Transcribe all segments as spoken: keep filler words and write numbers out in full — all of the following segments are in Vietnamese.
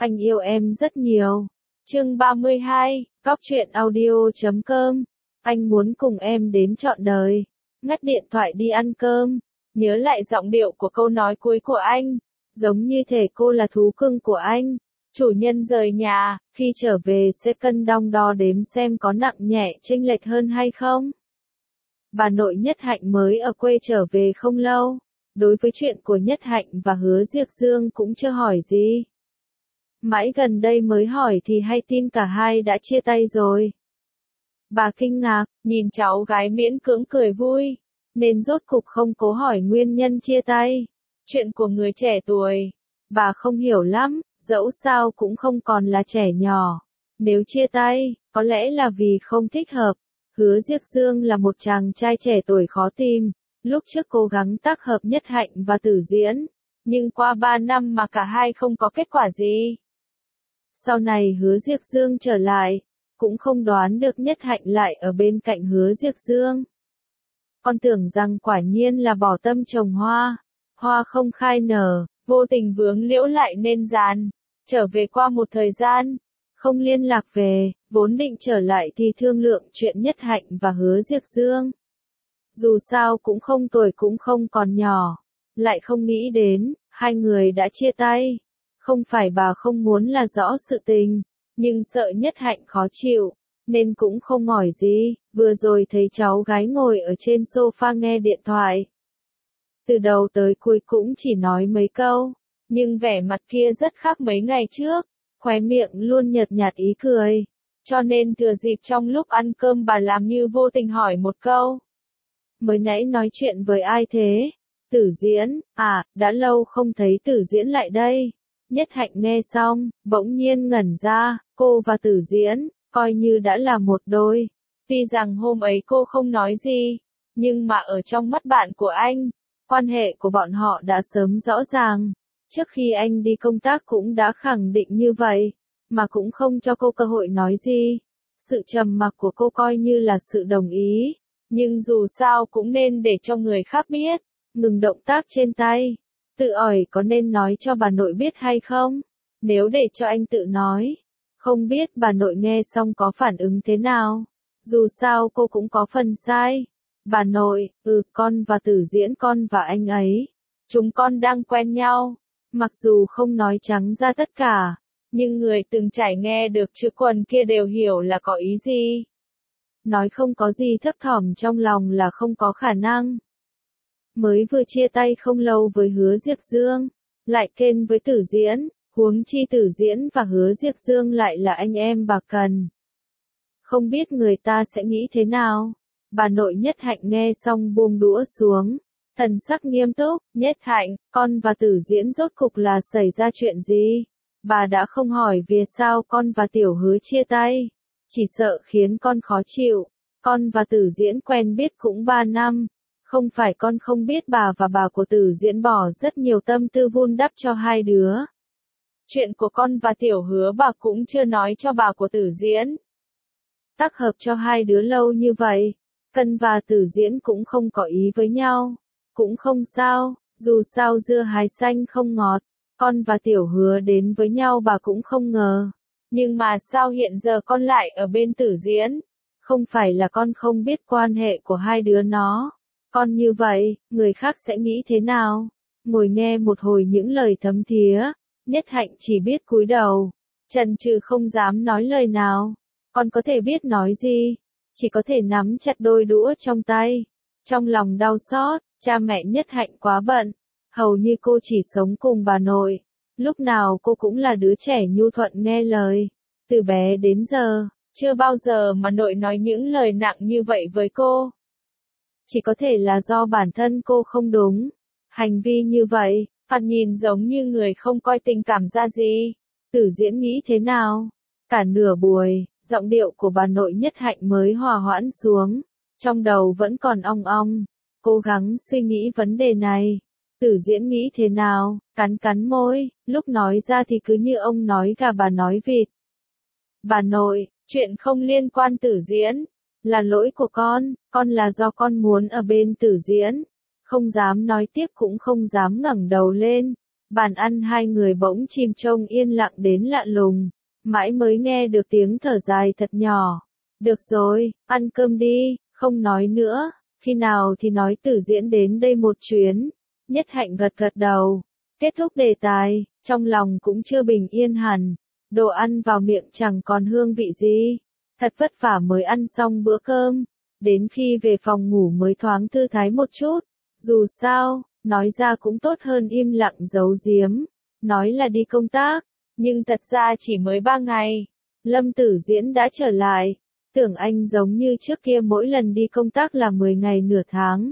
Anh yêu em rất nhiều. Chương ba mươi hai, Góc truyện audio chấm com. Anh muốn cùng em đến trọn đời. Ngắt điện thoại đi ăn cơm. Nhớ lại giọng điệu của câu nói cuối của anh. Giống như thể cô là thú cưng của anh. Chủ nhân rời nhà, khi trở về sẽ cân đong đo đếm xem có nặng nhẹ chênh lệch hơn hay không. Bà nội Nhất Hạnh mới ở quê trở về không lâu. Đối với chuyện của Nhất Hạnh và Hứa Diệc Dương cũng chưa hỏi gì. Mãi gần đây mới hỏi thì hay tin cả hai đã chia tay rồi. Bà kinh ngạc, nhìn cháu gái miễn cưỡng cười vui, nên rốt cục không cố hỏi nguyên nhân chia tay. Chuyện của người trẻ tuổi, bà không hiểu lắm, dẫu sao cũng không còn là trẻ nhỏ. Nếu chia tay, có lẽ là vì không thích hợp. Hứa Diệc Dương là một chàng trai trẻ tuổi khó tìm, lúc trước cố gắng tác hợp Nhất Hạnh và Tử Diễn, nhưng qua ba năm mà cả hai không có kết quả gì. Sau này Hứa Diệc Dương trở lại, cũng không đoán được Nhất Hạnh lại ở bên cạnh Hứa Diệc Dương. Con tưởng rằng quả nhiên là bỏ tâm trồng hoa, hoa không khai nở, vô tình vướng liễu lại nên giàn. Trở về qua một thời gian, không liên lạc về, vốn định trở lại thì thương lượng chuyện Nhất Hạnh và Hứa Diệc Dương. Dù sao cũng không tuổi cũng không còn nhỏ, lại không nghĩ đến, hai người đã chia tay. Không phải bà không muốn là rõ sự tình, nhưng sợ Nhất Hạnh khó chịu, nên cũng không hỏi gì. Vừa rồi thấy cháu gái ngồi ở trên sofa nghe điện thoại. Từ đầu tới cuối cũng chỉ nói mấy câu, nhưng vẻ mặt kia rất khác mấy ngày trước, khóe miệng luôn nhợt nhạt ý cười. Cho nên thừa dịp trong lúc ăn cơm bà làm như vô tình hỏi một câu. Mới nãy nói chuyện với ai thế? Tử Diễn, à, đã lâu không thấy Tử Diễn lại đây. Nhất Hạnh nghe xong, bỗng nhiên ngẩn ra, cô và Tử Diễn, coi như đã là một đôi. Tuy rằng hôm ấy cô không nói gì, nhưng mà ở trong mắt bạn của anh, quan hệ của bọn họ đã sớm rõ ràng. Trước khi anh đi công tác cũng đã khẳng định như vậy, mà cũng không cho cô cơ hội nói gì. Sự trầm mặc của cô coi như là sự đồng ý, nhưng dù sao cũng nên để cho người khác biết. Ngừng động tác trên tay. Tự ỏi có nên nói cho bà nội biết hay không? Nếu để cho anh tự nói, không biết bà nội nghe xong có phản ứng thế nào. Dù sao cô cũng có phần sai. Bà nội, ừ, con và Tử Diễn, con và anh ấy, chúng con đang quen nhau. Mặc dù không nói trắng ra tất cả, nhưng người từng trải nghe được chữ quần kia đều hiểu là có ý gì. Nói không có gì thấp thỏm trong lòng là không có khả năng. Mới vừa chia tay không lâu với Hứa Diệc Dương, lại kênh với Tử Diễn, huống chi Tử Diễn và Hứa Diệc Dương lại là anh em bà Cần. Không biết người ta sẽ nghĩ thế nào? Bà nội Nhất Hạnh nghe xong buông đũa xuống, thần sắc nghiêm túc. Nhất Hạnh, con và Tử Diễn rốt cục là xảy ra chuyện gì? Bà đã không hỏi vì sao con và Tiểu Hứa chia tay, chỉ sợ khiến con khó chịu. Con và Tử Diễn quen biết cũng ba năm. Không phải con không biết bà và bà của Tử Diễn bỏ rất nhiều tâm tư vun đắp cho hai đứa. Chuyện của con và Tiểu Hứa bà cũng chưa nói cho bà của Tử Diễn. Tác hợp cho hai đứa lâu như vậy, Cân và Tử Diễn cũng không có ý với nhau. Cũng không sao, dù sao dưa hái xanh không ngọt, con và Tiểu Hứa đến với nhau bà cũng không ngờ. Nhưng mà sao hiện giờ con lại ở bên Tử Diễn? Không phải là con không biết quan hệ của hai đứa nó. Con như vậy, người khác sẽ nghĩ thế nào? Ngồi nghe một hồi những lời thấm thía, Nhất Hạnh chỉ biết cúi đầu, chần chừ không dám nói lời nào. Con có thể biết nói gì? Chỉ có thể nắm chặt đôi đũa trong tay. Trong lòng đau xót, cha mẹ Nhất Hạnh quá bận, hầu như cô chỉ sống cùng bà nội. Lúc nào cô cũng là đứa trẻ nhu thuận nghe lời. Từ bé đến giờ, chưa bao giờ mà nội nói những lời nặng như vậy với cô. Chỉ có thể là do bản thân cô không đúng. Hành vi như vậy, thoạt nhìn giống như người không coi tình cảm ra gì. Tử Diễn nghĩ thế nào? Cả nửa buổi, giọng điệu của bà nội Nhất Hạnh mới hòa hoãn xuống. Trong đầu vẫn còn ong ong, cố gắng suy nghĩ vấn đề này. Tử Diễn nghĩ thế nào? Cắn cắn môi, lúc nói ra thì cứ như ông nói gà bà nói vịt. Bà nội, chuyện không liên quan Tử Diễn. Là lỗi của con, con là do con muốn ở bên Tử Diễn. Không dám nói tiếp cũng không dám ngẩng đầu lên. Bàn ăn hai người bỗng chìm trông yên lặng đến lạ lùng, mãi mới nghe được tiếng thở dài thật nhỏ. Được rồi, ăn cơm đi, không nói nữa, khi nào thì nói Tử Diễn đến đây một chuyến. Nhất Hạnh gật gật đầu, kết thúc đề tài, trong lòng cũng chưa bình yên hẳn, đồ ăn vào miệng chẳng còn hương vị gì, thật vất vả mới ăn xong bữa cơm, đến khi về phòng ngủ mới thoáng thư thái một chút, dù sao, nói ra cũng tốt hơn im lặng giấu giếm, nói là đi công tác, nhưng thật ra chỉ mới ba ngày, Lâm Tử Diễn đã trở lại, tưởng anh giống như trước kia mỗi lần đi công tác là mười ngày nửa tháng.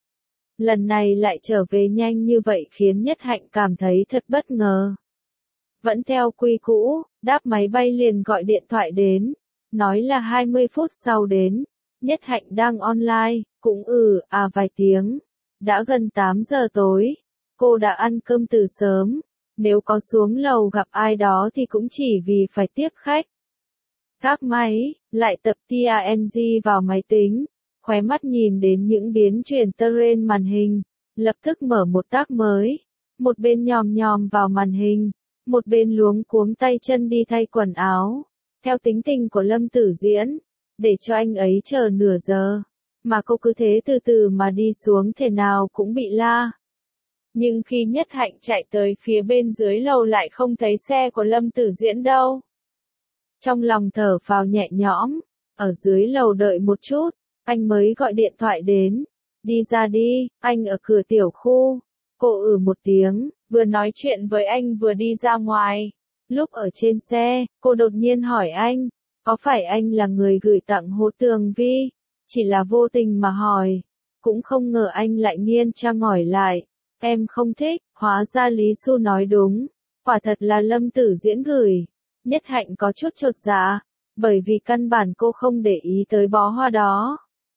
Lần này lại trở về nhanh như vậy khiến Nhất Hạnh cảm thấy thật bất ngờ. Vẫn theo quy cũ, đáp máy bay liền gọi điện thoại đến, nói là hai mươi phút sau đến, Nhất Hạnh đang online, cũng ừ, à vài tiếng. Đã gần tám giờ tối, cô đã ăn cơm từ sớm, nếu có xuống lầu gặp ai đó thì cũng chỉ vì phải tiếp khách. Gác máy, lại tập tang vào máy tính, khóe mắt nhìn đến những biến chuyển trên màn hình, lập tức mở một tác mới, một bên nhòm nhòm vào màn hình, một bên luống cuống tay chân đi thay quần áo, theo tính tình của Lâm Tử Diễn, để cho anh ấy chờ nửa giờ, mà cô cứ thế từ từ mà đi xuống thể nào cũng bị la. Nhưng khi Nhất Hạnh chạy tới phía bên dưới lầu lại không thấy xe của Lâm Tử Diễn đâu. Trong lòng thở phào nhẹ nhõm, ở dưới lầu đợi một chút, anh mới gọi điện thoại đến. Đi ra đi, anh ở cửa tiểu khu. Cô ừ một tiếng, vừa nói chuyện với anh vừa đi ra ngoài. Lúc ở trên xe, cô đột nhiên hỏi anh, có phải anh là người gửi tặng Hồ Tường Vi? Chỉ là vô tình mà hỏi, cũng không ngờ anh lại nghiêng tra hỏi lại. Em không thích, hóa ra Lý Xu nói đúng, quả thật là Lâm Tử Diễn gửi. Nhất Hạnh có chút chột dạ, bởi vì căn bản cô không để ý tới bó hoa đó.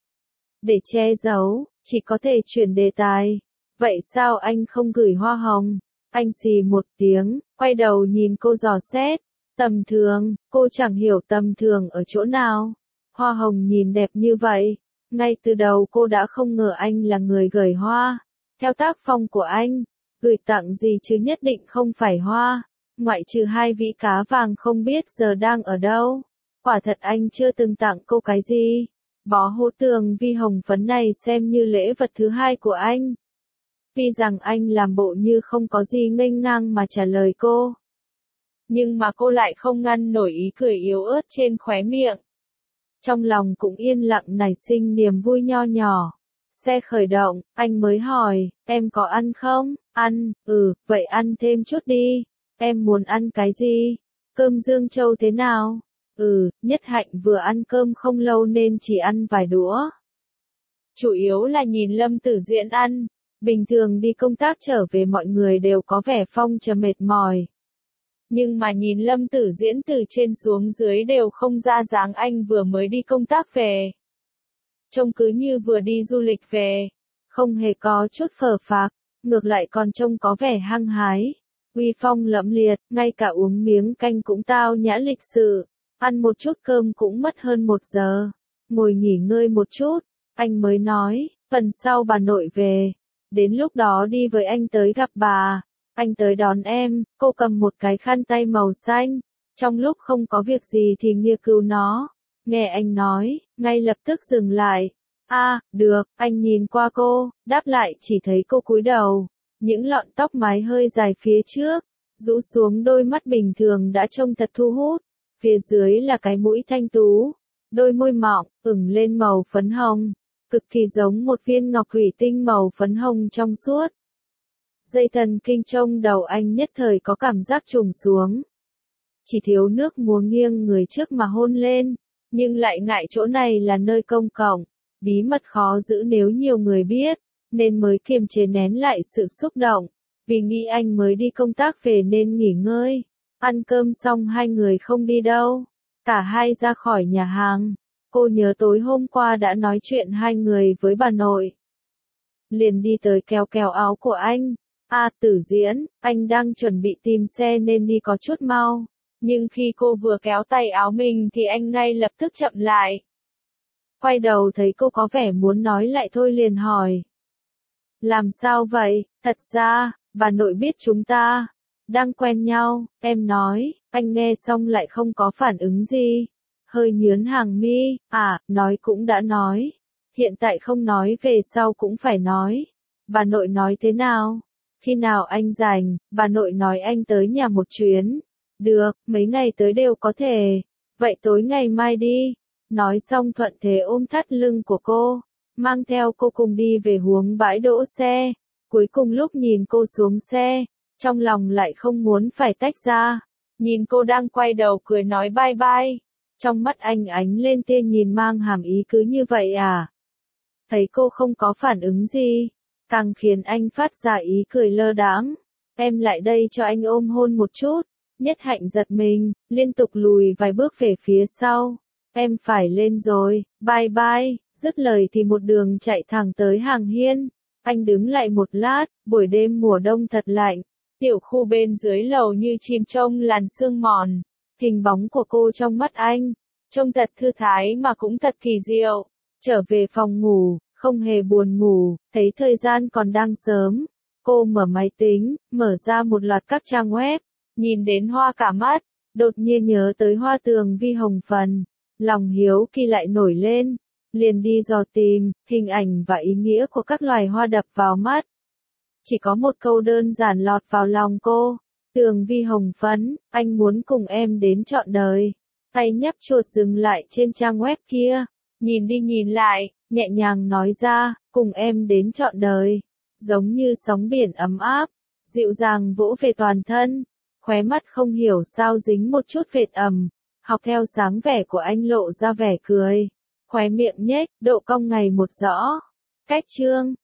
Để che giấu, chỉ có thể chuyển đề tài. Vậy sao anh không gửi hoa hồng? Anh xì một tiếng, quay đầu nhìn cô dò xét. Tầm thường, cô chẳng hiểu tầm thường ở chỗ nào. Hoa hồng nhìn đẹp như vậy. Ngay từ đầu cô đã không ngờ anh là người gửi hoa. Theo tác phong của anh, gửi tặng gì chứ nhất định không phải hoa. Ngoại trừ hai vĩ cá vàng không biết giờ đang ở đâu. Quả thật anh chưa từng tặng cô cái gì. Bó Hồ Tường Vi hồng phấn này xem như lễ vật thứ hai của anh. Tuy rằng anh làm bộ như không có gì nghênh ngang mà trả lời cô. Nhưng mà cô lại không ngăn nổi ý cười yếu ớt trên khóe miệng. Trong lòng cũng yên lặng nảy sinh niềm vui nho nhỏ. Xe khởi động, anh mới hỏi, em có ăn không? Ăn, ừ, vậy ăn thêm chút đi. Em muốn ăn cái gì? Cơm Dương Châu thế nào? Ừ, Nhất Hạnh vừa ăn cơm không lâu nên chỉ ăn vài đũa. Chủ yếu là nhìn Lâm Tử Diễn ăn. Bình thường đi công tác trở về mọi người đều có vẻ phong trần mệt mỏi. Nhưng mà nhìn Lâm Tử Diễn từ trên xuống dưới đều không ra dáng anh vừa mới đi công tác về. Trông cứ như vừa đi du lịch về. Không hề có chút phờ phạc, ngược lại còn trông có vẻ hăng hái. Uy phong lẫm liệt, ngay cả uống miếng canh cũng tao nhã lịch sự. Ăn một chút cơm cũng mất hơn một giờ. Ngồi nghỉ ngơi một chút, anh mới nói, phần sau bà nội về. Đến lúc đó đi với anh tới gặp bà. Anh tới đón em, cô cầm một cái khăn tay màu xanh. Trong lúc không có việc gì thì nghiên cứu nó. Nghe anh nói, ngay lập tức dừng lại. A, à, được, anh nhìn qua cô, đáp lại chỉ thấy cô cúi đầu. Những lọn tóc mái hơi dài phía trước, rũ xuống đôi mắt bình thường đã trông thật thu hút. Phía dưới là cái mũi thanh tú, đôi môi mọng, ửng lên màu phấn hồng, cực kỳ giống một viên ngọc thủy tinh màu phấn hồng trong suốt. Dây thần kinh trong đầu anh nhất thời có cảm giác trùng xuống. Chỉ thiếu nước múa nghiêng người trước mà hôn lên, nhưng lại ngại chỗ này là nơi công cộng, bí mật khó giữ nếu nhiều người biết, nên mới kiềm chế nén lại sự xúc động, vì nghĩ anh mới đi công tác về nên nghỉ ngơi. Ăn cơm xong hai người không đi đâu, cả hai ra khỏi nhà hàng. Cô nhớ tối hôm qua đã nói chuyện hai người với bà nội. Liền đi tới kéo kéo áo của anh. À, Tử Diễn, anh đang chuẩn bị tìm xe nên đi có chút mau. Nhưng khi cô vừa kéo tay áo mình thì anh ngay lập tức chậm lại. Quay đầu thấy cô có vẻ muốn nói lại thôi liền hỏi. Làm sao vậy? Thật ra, bà nội biết chúng ta đang quen nhau, em nói. Anh nghe xong lại không có phản ứng gì, hơi nhướng hàng mi. À, nói cũng đã nói, hiện tại không nói về sau cũng phải nói. Bà nội nói thế nào? Khi nào anh rảnh? Bà nội nói anh tới nhà một chuyến. Được, mấy ngày tới đều có thể. Vậy tối ngày mai đi. Nói xong thuận thế ôm thắt lưng của cô, mang theo cô cùng đi về hướng bãi đỗ xe. Cuối cùng lúc nhìn cô xuống xe, trong lòng lại không muốn phải tách ra. Nhìn cô đang quay đầu cười nói bye bye. Trong mắt anh ánh lên tia nhìn mang hàm ý cứ như vậy à? Thấy cô không có phản ứng gì, càng khiến anh phát ra ý cười lơ đãng. Em lại đây cho anh ôm hôn một chút. Nhất Hạnh giật mình, liên tục lùi vài bước về phía sau. Em phải lên rồi, bye bye. Dứt lời thì một đường chạy thẳng tới hàng hiên. Anh đứng lại một lát, buổi đêm mùa đông thật lạnh. Tiểu khu bên dưới lầu như chim trông làn sương mòn. Hình bóng của cô trong mắt anh, trông thật thư thái mà cũng thật kỳ diệu. Trở về phòng ngủ, không hề buồn ngủ, thấy thời gian còn đang sớm. Cô mở máy tính, mở ra một loạt các trang web, nhìn đến hoa cả mắt, đột nhiên nhớ tới hoa tường vi hồng phần. Lòng hiếu kỳ lại nổi lên, liền đi dò tìm, hình ảnh và ý nghĩa của các loài hoa đập vào mắt. Chỉ có một câu đơn giản lọt vào lòng cô. Tường vi hồng phấn, anh muốn cùng em đến trọn đời. Tay nhấp chuột dừng lại trên trang web kia, nhìn đi nhìn lại, nhẹ nhàng nói ra, cùng em đến trọn đời. Giống như sóng biển ấm áp, dịu dàng vỗ về toàn thân, khóe mắt không hiểu sao dính một chút vệt ẩm. Học theo dáng vẻ của anh lộ ra vẻ cười, khóe miệng nhếch, độ cong ngày một rõ. Cách chương